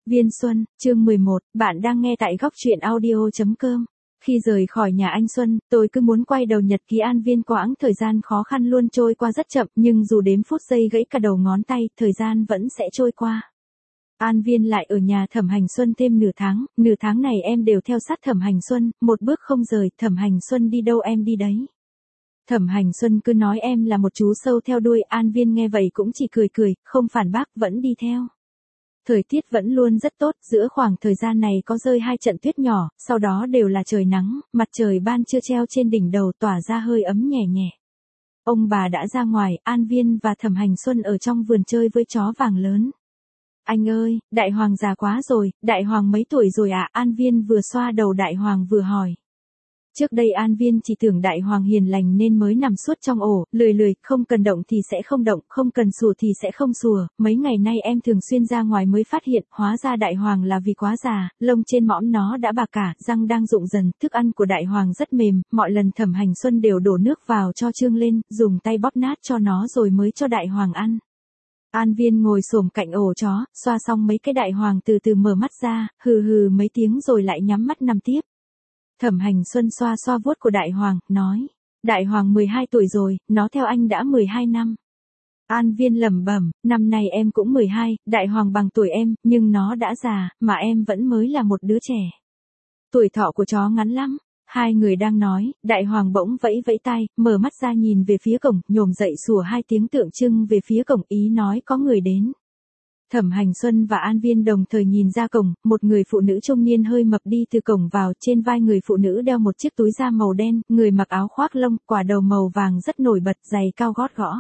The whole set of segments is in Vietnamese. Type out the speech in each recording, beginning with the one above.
Viên Xuân, chương 11, bạn đang nghe tại góc truyện audio.com. Khi rời khỏi nhà anh Xuân, tôi cứ muốn quay đầu nhật ký An Viên. Quãng thời gian khó khăn luôn trôi qua rất chậm, nhưng dù đếm phút giây gãy cả đầu ngón tay, thời gian vẫn sẽ trôi qua. An Viên lại ở nhà Thẩm Hành Xuân thêm nửa tháng này em đều theo sát Thẩm Hành Xuân, một bước không rời. Thẩm Hành Xuân đi đâu em đi đấy. Thẩm Hành Xuân cứ nói em là một chú sâu theo đuôi. An Viên nghe vậy cũng chỉ cười, không phản bác, vẫn đi theo. Thời tiết vẫn luôn rất tốt, giữa khoảng thời gian này có rơi 2 trận tuyết nhỏ, sau đó đều là trời nắng, mặt trời ban trưa treo trên đỉnh đầu tỏa ra hơi ấm nhẹ nhẹ. Ông bà đã ra ngoài, An Viên và Thẩm Hành Xuân ở trong vườn chơi với chó vàng lớn. Anh ơi, Đại Hoàng già quá rồi, Đại Hoàng mấy tuổi rồi ạ? An Viên vừa xoa đầu Đại Hoàng vừa hỏi. Trước đây An Viên chỉ tưởng Đại Hoàng hiền lành nên mới nằm suốt trong ổ, lười, không cần động thì sẽ không động, không cần sủa thì sẽ không sủa. Mấy ngày nay em thường xuyên ra ngoài mới phát hiện, hóa ra Đại Hoàng là vì quá già, lông trên mõm nó đã bạc cả, răng đang rụng dần, thức ăn của Đại Hoàng rất mềm, mọi lần Thẩm Hành Xuân đều đổ nước vào cho trương lên, dùng tay bóp nát cho nó rồi mới cho Đại Hoàng ăn. An Viên ngồi xổm cạnh ổ chó, xoa xong mấy cái Đại Hoàng từ từ mở mắt ra, hừ mấy tiếng rồi lại nhắm mắt nằm tiếp. Thẩm Hành Xuân xoa vuốt của Đại Hoàng, nói, Đại Hoàng 12 tuổi rồi, nó theo anh đã 12 năm. An Viên lẩm bẩm, năm nay em cũng 12, Đại Hoàng bằng tuổi em, nhưng nó đã già, mà em vẫn mới là một đứa trẻ. Tuổi thọ của chó ngắn lắm. Hai người đang nói, Đại Hoàng bỗng vẫy tay, mở mắt ra nhìn về phía cổng, nhổm dậy sủa 2 tiếng tượng trưng về phía cổng, ý nói có người đến. Thẩm Hành Xuân và An Viên đồng thời nhìn ra cổng, một người phụ nữ trung niên hơi mập đi từ cổng vào, trên vai người phụ nữ đeo một chiếc túi da màu đen, người mặc áo khoác lông, quả đầu màu vàng rất nổi bật, giày cao gót gõ.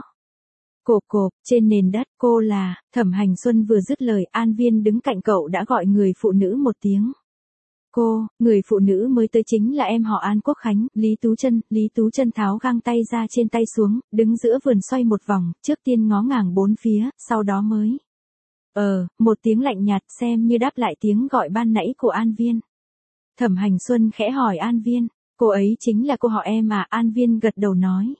Cộp, trên nền đất, cô là. Thẩm Hành Xuân vừa dứt lời, An Viên đứng cạnh cậu đã gọi người phụ nữ một tiếng. Cô, người phụ nữ mới tới chính là em họ An Quốc Khánh, Lý Tú Trân tháo găng tay ra trên tay xuống, đứng giữa vườn xoay một vòng, trước tiên ngó ngàng bốn phía, sau đó mới. Một tiếng lạnh nhạt xem như đáp lại tiếng gọi ban nãy của An Viên. Thẩm Hành Xuân khẽ hỏi An Viên, cô ấy chính là cô họ em à? An Viên gật đầu nói.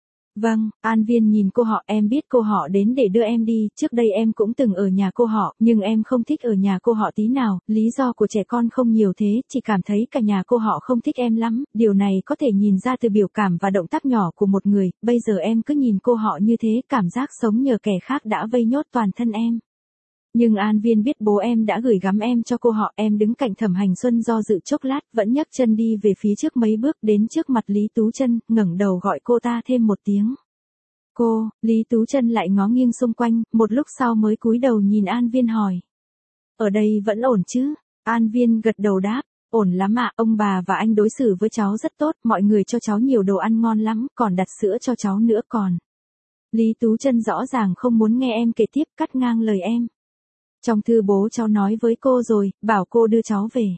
Vâng, An Viên nhìn cô họ, em biết cô họ đến để đưa em đi, trước đây em cũng từng ở nhà cô họ, nhưng em không thích ở nhà cô họ tí nào, lý do của trẻ con không nhiều thế, chỉ cảm thấy cả nhà cô họ không thích em lắm, điều này có thể nhìn ra từ biểu cảm và động tác nhỏ của một người, bây giờ em cứ nhìn cô họ như thế, cảm giác sống nhờ kẻ khác đã vây nhốt toàn thân em. Nhưng An Viên biết bố em đã gửi gắm em cho cô họ, em đứng cạnh Thẩm Hành Xuân do dự chốc lát, vẫn nhấc chân đi về phía trước mấy bước đến trước mặt Lý Tú Trân, ngẩng đầu gọi cô ta thêm một tiếng. Cô, Lý Tú Trân lại ngó nghiêng xung quanh, một lúc sau mới cúi đầu nhìn An Viên hỏi. Ở đây vẫn ổn chứ? An Viên gật đầu đáp, ổn lắm ạ, ông bà và anh đối xử với cháu rất tốt, mọi người cho cháu nhiều đồ ăn ngon lắm, còn đặt sữa cho cháu nữa còn. Lý Tú Trân rõ ràng không muốn nghe em kể tiếp, cắt ngang lời em. Trong thư bố cháu nói với cô rồi, bảo cô đưa cháu về.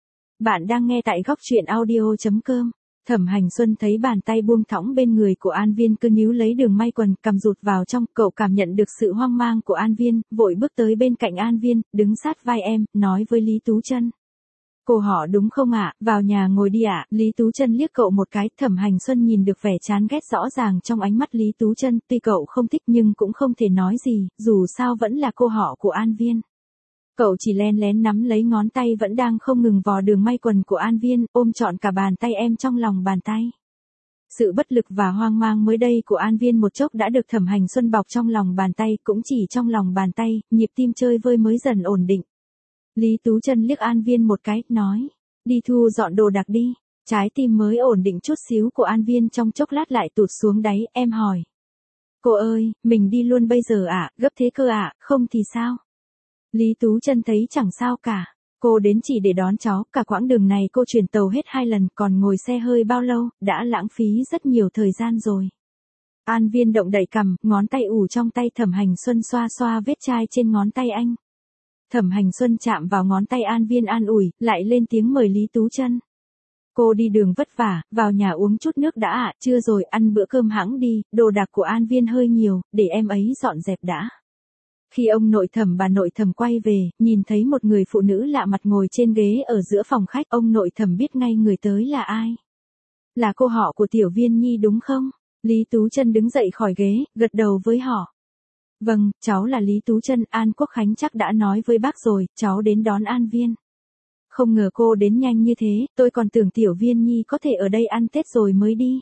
Bạn đang nghe tại góc truyện audio.com. Thẩm Hành Xuân thấy bàn tay buông thõng bên người của An Viên cứ níu lấy đường may quần, cầm rụt vào trong, cậu cảm nhận được sự hoang mang của An Viên, vội bước tới bên cạnh An Viên, đứng sát vai em, nói với Lý Tú Trân. Cô họ đúng không ạ? Vào nhà ngồi đi ạ. Lý Tú Trân liếc cậu một cái, Thẩm Hành Xuân nhìn được vẻ chán ghét rõ ràng trong ánh mắt Lý Tú Trân, tuy cậu không thích nhưng cũng không thể nói gì, dù sao vẫn là cô họ của An Viên. Cậu chỉ len lén nắm lấy ngón tay vẫn đang không ngừng vò đường may quần của An Viên, ôm trọn cả bàn tay em trong lòng bàn tay. Sự bất lực và hoang mang mới đây của An Viên một chốc đã được Thẩm Hành Xuân bọc trong lòng bàn tay, cũng chỉ trong lòng bàn tay, nhịp tim chơi vơi mới dần ổn định. Lý Tú Trân liếc An Viên một cái, nói, đi thu dọn đồ đạc đi. Trái tim mới ổn định chút xíu của An Viên trong chốc lát lại tụt xuống đáy, em hỏi. Cô ơi, mình đi luôn bây giờ ạ, gấp thế cơ ạ, không thì sao? Lý Tú Trân thấy chẳng sao cả. Cô đến chỉ để đón cháu, cả quãng đường này cô chuyển tàu hết 2 lần, còn ngồi xe hơi bao lâu, đã lãng phí rất nhiều thời gian rồi. An Viên động đậy cằm, ngón tay ủ trong tay Thẩm Hành Xuân xoa vết chai trên ngón tay anh. Thẩm Hành Xuân chạm vào ngón tay An Viên an ủi, lại lên tiếng mời Lý Tú Trân. Cô đi đường vất vả, vào nhà uống chút nước đã ạ, chưa rồi ăn bữa cơm hãng đi, đồ đạc của An Viên hơi nhiều, để em ấy dọn dẹp đã. Khi ông nội Thẩm bà nội Thẩm quay về, nhìn thấy một người phụ nữ lạ mặt ngồi trên ghế ở giữa phòng khách, ông nội Thẩm biết ngay người tới là ai. Là cô họ của Tiểu Viên Nhi đúng không? Lý Tú Trân đứng dậy khỏi ghế, gật đầu với họ. Vâng, cháu là Lý Tú Trân, An Quốc Khánh chắc đã nói với bác rồi, cháu đến đón An Viên. Không ngờ cô đến nhanh như thế, tôi còn tưởng Tiểu Viên Nhi có thể ở đây ăn Tết rồi mới đi.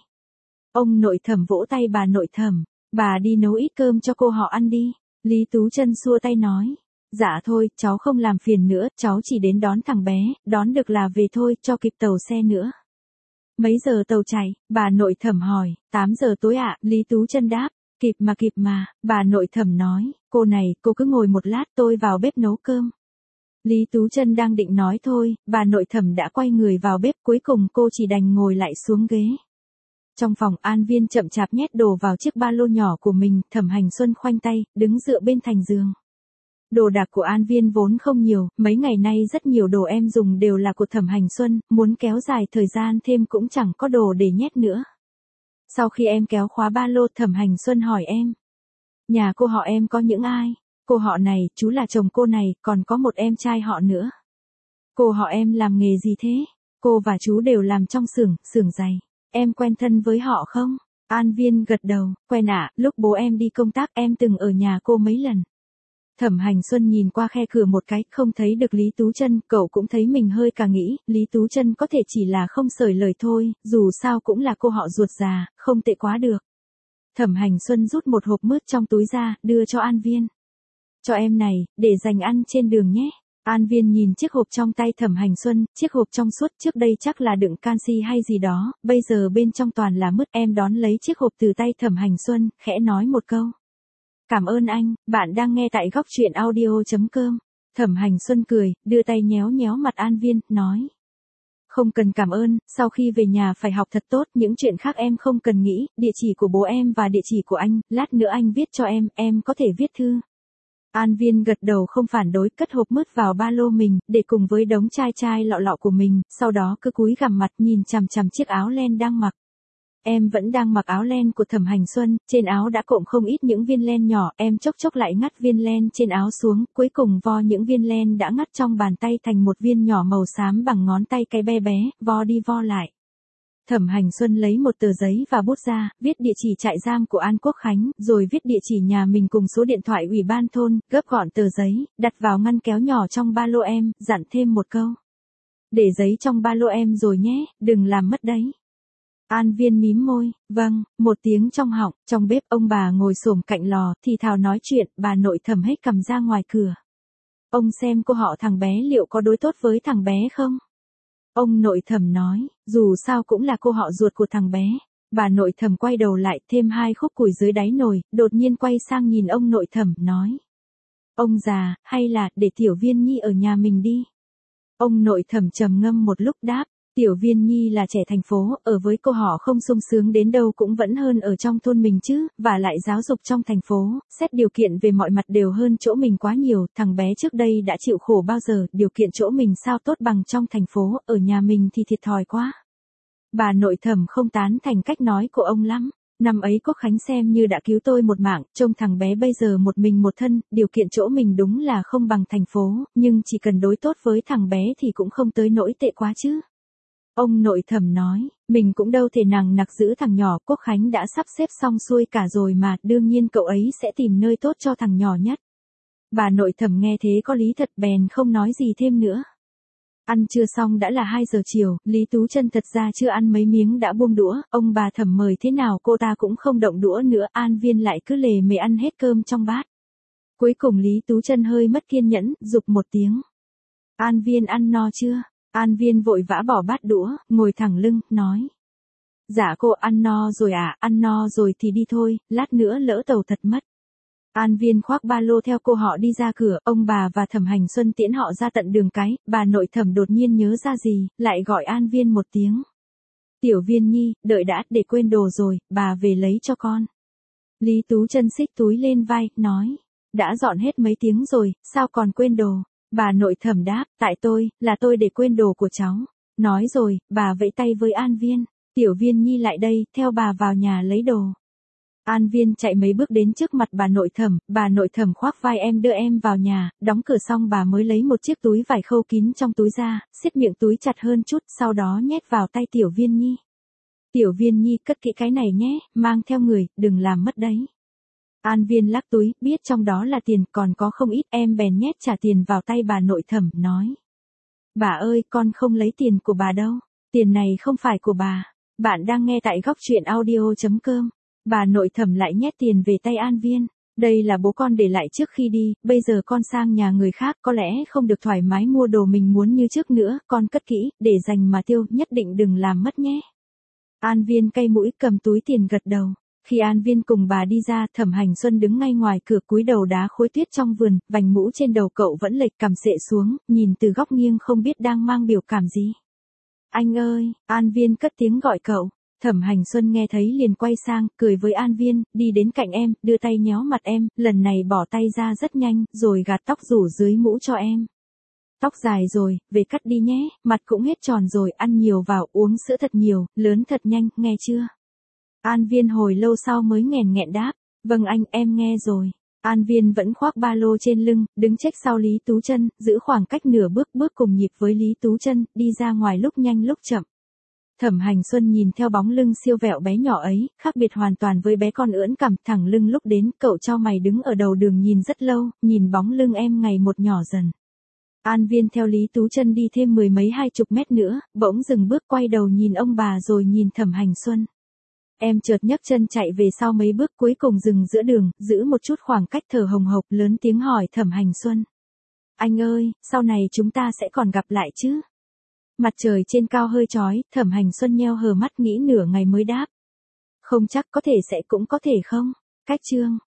Ông nội Thẩm vỗ tay bà nội Thẩm, bà đi nấu ít cơm cho cô họ ăn đi. Lý Tú Trân xua tay nói, dạ thôi, cháu không làm phiền nữa, cháu chỉ đến đón thằng bé, đón được là về thôi, cho kịp tàu xe nữa. Mấy giờ tàu chạy, bà nội Thẩm hỏi, 8 giờ tối ạ, Lý Tú Trân đáp, kịp mà, bà nội Thẩm nói, cô này, cô cứ ngồi một lát tôi vào bếp nấu cơm. Lý Tú Trân đang định nói thôi, bà nội Thẩm đã quay người vào bếp, cuối cùng cô chỉ đành ngồi lại xuống ghế. Trong phòng, An Viên chậm chạp nhét đồ vào chiếc ba lô nhỏ của mình, Thẩm Hành Xuân khoanh tay, đứng dựa bên thành giường. Đồ đạc của An Viên vốn không nhiều, mấy ngày nay rất nhiều đồ em dùng đều là của Thẩm Hành Xuân, muốn kéo dài thời gian thêm cũng chẳng có đồ để nhét nữa. Sau khi em kéo khóa ba lô, Thẩm Hành Xuân hỏi em, nhà cô họ em có những ai? Cô họ này, chú là chồng cô này, còn có một em trai họ nữa. Cô họ em làm nghề gì thế? Cô và chú đều làm trong xưởng giày. Em quen thân với họ không? An Viên gật đầu, quen ạ, lúc bố em đi công tác em từng ở nhà cô mấy lần. Thẩm Hành Xuân nhìn qua khe cửa một cái, không thấy được Lý Tú Trân, cậu cũng thấy mình hơi cả nghĩ, Lý Tú Trân có thể chỉ là không sởi lời thôi, dù sao cũng là cô họ ruột già, không tệ quá được. Thẩm Hành Xuân rút một hộp mứt trong túi ra, đưa cho An Viên. Cho em này, để dành ăn trên đường nhé. An Viên nhìn chiếc hộp trong tay Thẩm Hành Xuân, chiếc hộp trong suốt trước đây chắc là đựng canxi hay gì đó, bây giờ bên trong toàn là mứt. Em đón lấy chiếc hộp từ tay Thẩm Hành Xuân, khẽ nói một câu. Cảm ơn anh, bạn đang nghe tại góc truyện audio.com. Thẩm Hành Xuân cười, đưa tay nhéo nhéo mặt An Viên, nói. Không cần cảm ơn, sau khi về nhà phải học thật tốt, những chuyện khác em không cần nghĩ, địa chỉ của bố em và địa chỉ của anh, lát nữa anh viết cho em có thể viết thư. An Viên gật đầu không phản đối, cất hộp mứt vào ba lô mình, để cùng với đống chai lọ của mình, sau đó cứ cúi gằm mặt nhìn chằm chằm chiếc áo len đang mặc. Em vẫn đang mặc áo len của Thẩm Hành Xuân, trên áo đã cộm không ít những viên len nhỏ, em chốc lại ngắt viên len trên áo xuống, cuối cùng vo những viên len đã ngắt trong bàn tay thành một viên nhỏ màu xám bằng ngón tay cái bé bé, vo đi vo lại. Thẩm Hành Xuân lấy một tờ giấy và bút ra, viết địa chỉ trại giam của An Quốc Khánh, rồi viết địa chỉ nhà mình cùng số điện thoại ủy ban thôn, gấp gọn tờ giấy, đặt vào ngăn kéo nhỏ trong ba lô em, dặn thêm một câu. Để giấy trong ba lô em rồi nhé, đừng làm mất đấy. An Viên mím môi, vâng, một tiếng trong họng, trong bếp ông bà ngồi xổm cạnh lò, thì thào nói chuyện, bà nội Thẩm hết cầm ra ngoài cửa. Ông xem cô họ thằng bé liệu có đối tốt với thằng bé không? Ông nội Thẩm nói, dù sao cũng là cô họ ruột của thằng bé. Bà nội Thẩm quay đầu lại, thêm 2 khúc củi dưới đáy nồi, đột nhiên quay sang nhìn ông nội Thẩm, nói. Ông già, hay là, để Tiểu Viên Nhi ở nhà mình đi. Ông nội Thẩm trầm ngâm một lúc đáp, Tiểu Viên Nhi là trẻ thành phố, ở với cô họ không sung sướng đến đâu cũng vẫn hơn ở trong thôn mình chứ, và lại giáo dục trong thành phố, xét điều kiện về mọi mặt đều hơn chỗ mình quá nhiều, thằng bé trước đây đã chịu khổ bao giờ, điều kiện chỗ mình sao tốt bằng trong thành phố, ở nhà mình thì thiệt thòi quá. Bà nội Thẩm không tán thành cách nói của ông lắm. Năm ấy Quốc Khánh xem như đã cứu tôi một mạng, trông thằng bé bây giờ một mình một thân, điều kiện chỗ mình đúng là không bằng thành phố, nhưng chỉ cần đối tốt với thằng bé thì cũng không tới nỗi tệ quá chứ. Ông nội Thẩm nói, mình cũng đâu thể nằng nặc giữ thằng nhỏ, Quốc Khánh đã sắp xếp xong xuôi cả rồi mà, đương nhiên cậu ấy sẽ tìm nơi tốt cho thằng nhỏ nhất. Bà nội Thẩm nghe thế có lý thật, bèn không nói gì thêm nữa. Ăn trưa xong đã là 2 giờ chiều, Lý Tú Trân thật ra chưa ăn mấy miếng đã buông đũa, ông bà Thẩm mời thế nào cô ta cũng không động đũa nữa, An Viên lại cứ lề mề ăn hết cơm trong bát. Cuối cùng Lý Tú Trân hơi mất kiên nhẫn, giục một tiếng. An Viên ăn no chưa? An Viên vội vã bỏ bát đũa, ngồi thẳng lưng, nói. Dạ cô ăn no rồi ạ, ăn no rồi thì đi thôi, lát nữa lỡ tàu thật mất. An Viên khoác ba lô theo cô họ đi ra cửa, ông bà và Thẩm Hành Xuân tiễn họ ra tận đường cái, bà nội Thẩm đột nhiên nhớ ra gì, lại gọi An Viên một tiếng. Tiểu Viên Nhi, đợi đã, để quên đồ rồi, bà về lấy cho con. Lý Tú Trân xích túi lên vai, nói. Đã dọn hết mấy tiếng rồi, sao còn quên đồ? Bà nội Thẩm đáp, tại tôi, là tôi để quên đồ của cháu. Nói rồi, bà vẫy tay với An Viên. Tiểu Viên Nhi lại đây, theo bà vào nhà lấy đồ. An Viên chạy mấy bước đến trước mặt bà nội Thẩm khoác vai em đưa em vào nhà, đóng cửa xong bà mới lấy một chiếc túi vải khâu kín trong túi ra, siết miệng túi chặt hơn chút, sau đó nhét vào tay Tiểu Viên Nhi. Tiểu Viên Nhi cất kỹ cái này nhé, mang theo người, đừng làm mất đấy. An Viên lắc túi, biết trong đó là tiền, còn có không ít, em bèn nhét trả tiền vào tay bà nội Thẩm, nói. Bà ơi, con không lấy tiền của bà đâu. Tiền này không phải của bà. Bạn đang nghe tại góc truyện audio.com. Bà nội Thẩm lại nhét tiền về tay An Viên. Đây là bố con để lại trước khi đi, bây giờ con sang nhà người khác có lẽ không được thoải mái mua đồ mình muốn như trước nữa, con cất kỹ, để dành mà tiêu, nhất định đừng làm mất nhé. An Viên cay mũi cầm túi tiền gật đầu. Khi An Viên cùng bà đi ra, Thẩm Hành Xuân đứng ngay ngoài cửa cúi đầu đá khối tuyết trong vườn, vành mũ trên đầu cậu vẫn lệch cằm xệ xuống, nhìn từ góc nghiêng không biết đang mang biểu cảm gì. Anh ơi, An Viên cất tiếng gọi cậu. Thẩm Hành Xuân nghe thấy liền quay sang, cười với An Viên, đi đến cạnh em, đưa tay nhéo mặt em, lần này bỏ tay ra rất nhanh, rồi gạt tóc rủ dưới mũ cho em. Tóc dài rồi, về cắt đi nhé, mặt cũng hết tròn rồi, ăn nhiều vào, uống sữa thật nhiều, lớn thật nhanh, nghe chưa? An Viên hồi lâu sau mới nghẹn nghẹn đáp, vâng anh, em nghe rồi. An Viên vẫn khoác ba lô trên lưng, đứng chếch sau Lý Tú Chân, giữ khoảng cách nửa bước cùng nhịp với Lý Tú Chân, đi ra ngoài lúc nhanh lúc chậm. Thẩm Hành Xuân nhìn theo bóng lưng siêu vẹo bé nhỏ ấy, khác biệt hoàn toàn với bé con ưỡn cằm thẳng lưng lúc đến, cậu chau mày đứng ở đầu đường nhìn rất lâu, nhìn bóng lưng em ngày một nhỏ dần. An Viên theo Lý Tú Chân đi thêm 10 mấy 20 mét nữa, bỗng dừng bước quay đầu nhìn ông bà rồi nhìn Thẩm Hành Xuân. Em chợt nhấc chân chạy về sau mấy bước cuối cùng dừng giữa đường, giữ một chút khoảng cách thở hồng hộc lớn tiếng hỏi Thẩm Hành Xuân. Anh ơi, sau này chúng ta sẽ còn gặp lại chứ? Mặt trời trên cao hơi chói, Thẩm Hành Xuân nheo hờ mắt nghĩ nửa ngày mới đáp. Không chắc, có thể sẽ cũng có thể không. Cách chương.